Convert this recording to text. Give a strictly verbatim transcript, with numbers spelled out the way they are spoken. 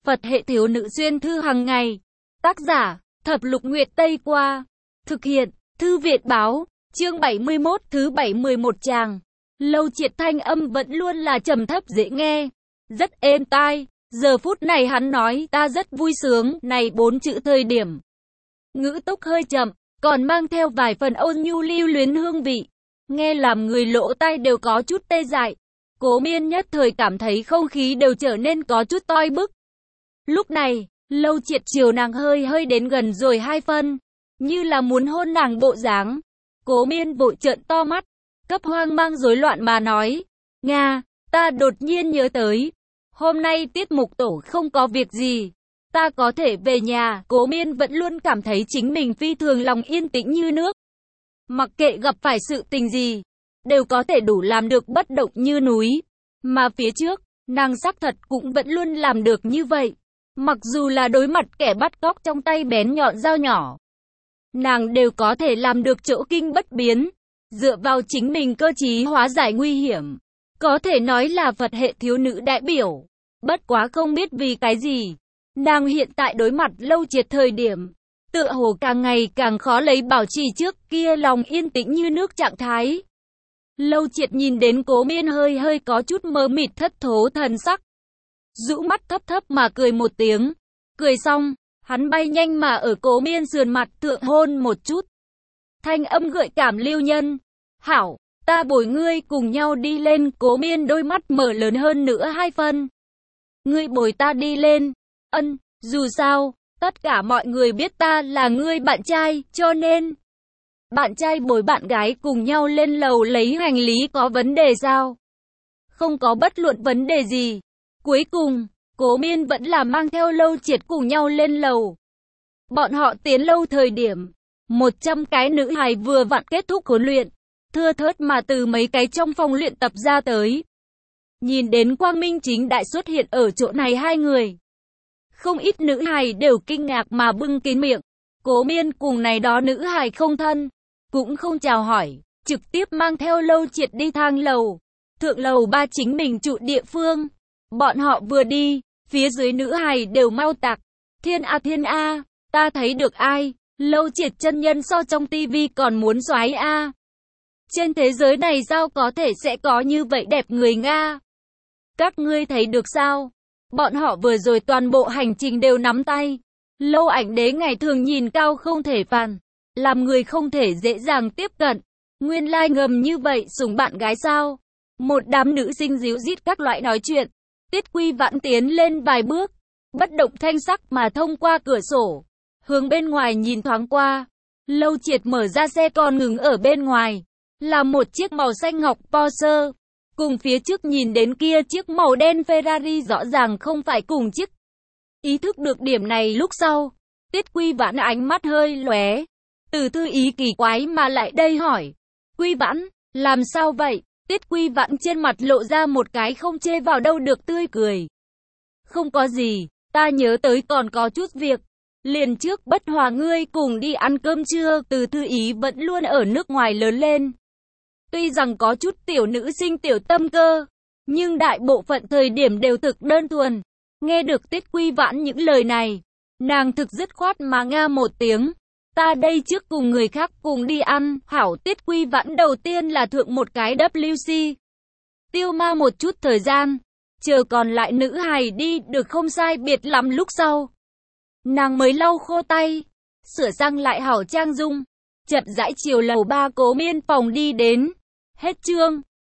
Phật hệ thiếu nữ xuyên thư hàng ngày. Tác giả, Thập Lục Nguyệt Tây Qua. Thực hiện, Thư Việt Báo. Chương bảy mươi mốt, thứ bảy mười một tràng. Lâu Triệt thanh âm vẫn luôn là trầm thấp dễ nghe, rất êm tai. Giờ phút này hắn nói, ta rất vui sướng, này bốn chữ thời điểm. Ngữ túc hơi chậm, còn mang theo vài phần ôn nhu lưu luyến hương vị. Nghe làm người lỗ tai đều có chút tê dại. Cố Miên nhất thời cảm thấy không khí đều trở nên có chút toi bức. Lúc này, Lâu Triệt chiều nàng hơi hơi đến gần rồi hai phân, như là muốn hôn nàng bộ dáng. Cố Miên vội trợn to mắt, cấp hoang mang rối loạn mà nói, Nga, ta đột nhiên nhớ tới, hôm nay tiết mục tổ không có việc gì, ta có thể về nhà. Cố Miên vẫn luôn cảm thấy chính mình phi thường lòng yên tĩnh như nước. Mặc kệ gặp phải sự tình gì, đều có thể đủ làm được bất động như núi. Mà phía trước, nàng xác thật cũng vẫn luôn làm được như vậy. Mặc dù là đối mặt kẻ bắt cóc trong tay bén nhọn dao nhỏ, nàng đều có thể làm được chỗ kinh bất biến, dựa vào chính mình cơ trí hóa giải nguy hiểm. Có thể nói là Phật hệ thiếu nữ đại biểu. Bất quá không biết vì cái gì, nàng hiện tại đối mặt Lâu Triệt thời điểm, tựa hồ càng ngày càng khó lấy bảo trì trước kia lòng yên tĩnh như nước trạng thái. Lâu Triệt nhìn đến Cố Miên hơi hơi có chút mơ mịt thất thố thần sắc, rũ mắt thấp thấp mà cười một tiếng. Cười xong, hắn bay nhanh mà ở Cố Miên sườn mặt thượng hôn một chút. Thanh âm gợi cảm lưu nhân. Hảo, ta bồi ngươi cùng nhau đi lên. Cố Miên đôi mắt mở lớn hơn nữa hai phân. Ngươi bồi ta đi lên. Ân, dù sao, tất cả mọi người biết ta là ngươi bạn trai, cho nên bạn trai bồi bạn gái cùng nhau lên lầu lấy hành lý có vấn đề sao? Không có bất luận vấn đề gì. Cuối cùng, Cố Miên vẫn là mang theo Lâu Triệt cùng nhau lên lầu. Bọn họ tiến lâu thời điểm, một trăm cái nữ hài vừa vặn kết thúc huấn luyện, thưa thớt mà từ mấy cái trong phòng luyện tập ra tới. Nhìn đến quang minh chính đại xuất hiện ở chỗ này hai người, không ít nữ hài đều kinh ngạc mà bưng kín miệng. Cố Miên cùng này đó nữ hài không thân, cũng không chào hỏi, trực tiếp mang theo Lâu Triệt đi thang lầu. Thượng lầu ba chính mình trụ địa phương. Bọn họ vừa đi, phía dưới nữ hài đều mau tạc. Thiên a thiên a, ta thấy được ai? Lâu Triệt chân nhân so trong tivi còn muốn soái a. Trên thế giới này sao có thể sẽ có như vậy đẹp người Nga? Các ngươi thấy được sao? Bọn họ vừa rồi toàn bộ hành trình đều nắm tay. Lâu Ảnh Đế ngày thường nhìn cao không thể phàn, làm người không thể dễ dàng tiếp cận. Nguyên lai ngầm như vậy sủng bạn gái sao? Một đám nữ sinh díu dít các loại nói chuyện. Tiết Quy Vãn tiến lên vài bước, bất động thanh sắc mà thông qua cửa sổ, hướng bên ngoài nhìn thoáng qua. Lâu Triệt mở ra xe con ngừng ở bên ngoài, là một chiếc màu xanh ngọc Porsche, cùng phía trước nhìn đến kia chiếc màu đen Ferrari rõ ràng không phải cùng chiếc. Ý thức được điểm này lúc sau, Tiết Quy Vãn ánh mắt hơi lóe, Từ Thư Ý kỳ quái mà lại đây hỏi, Quy Vãn, làm sao vậy? Tiết Quy Vãn trên mặt lộ ra một cái không chê vào đâu được tươi cười. Không có gì, ta nhớ tới còn có chút việc. Liền trước Bất Hòa ngươi cùng đi ăn cơm trưa. Từ Thư Ý vẫn luôn ở nước ngoài lớn lên. Tuy rằng có chút tiểu nữ sinh tiểu tâm cơ, nhưng đại bộ phận thời điểm đều thực đơn thuần. Nghe được Tiết Quy Vãn những lời này, nàng thực dứt khoát mà nga một tiếng. Ta đây trước cùng người khác cùng đi ăn. Hảo. Tiết Quy Vãn đầu tiên là thượng một cái W C. Tiêu ma một chút thời gian, chờ còn lại nữ hài đi được không sai biệt lắm lúc sau. Nàng mới lau khô tay, sửa sang lại hảo trang dung, chậm rãi chiều lầu ba Cố Miên phòng đi đến. Hết chương.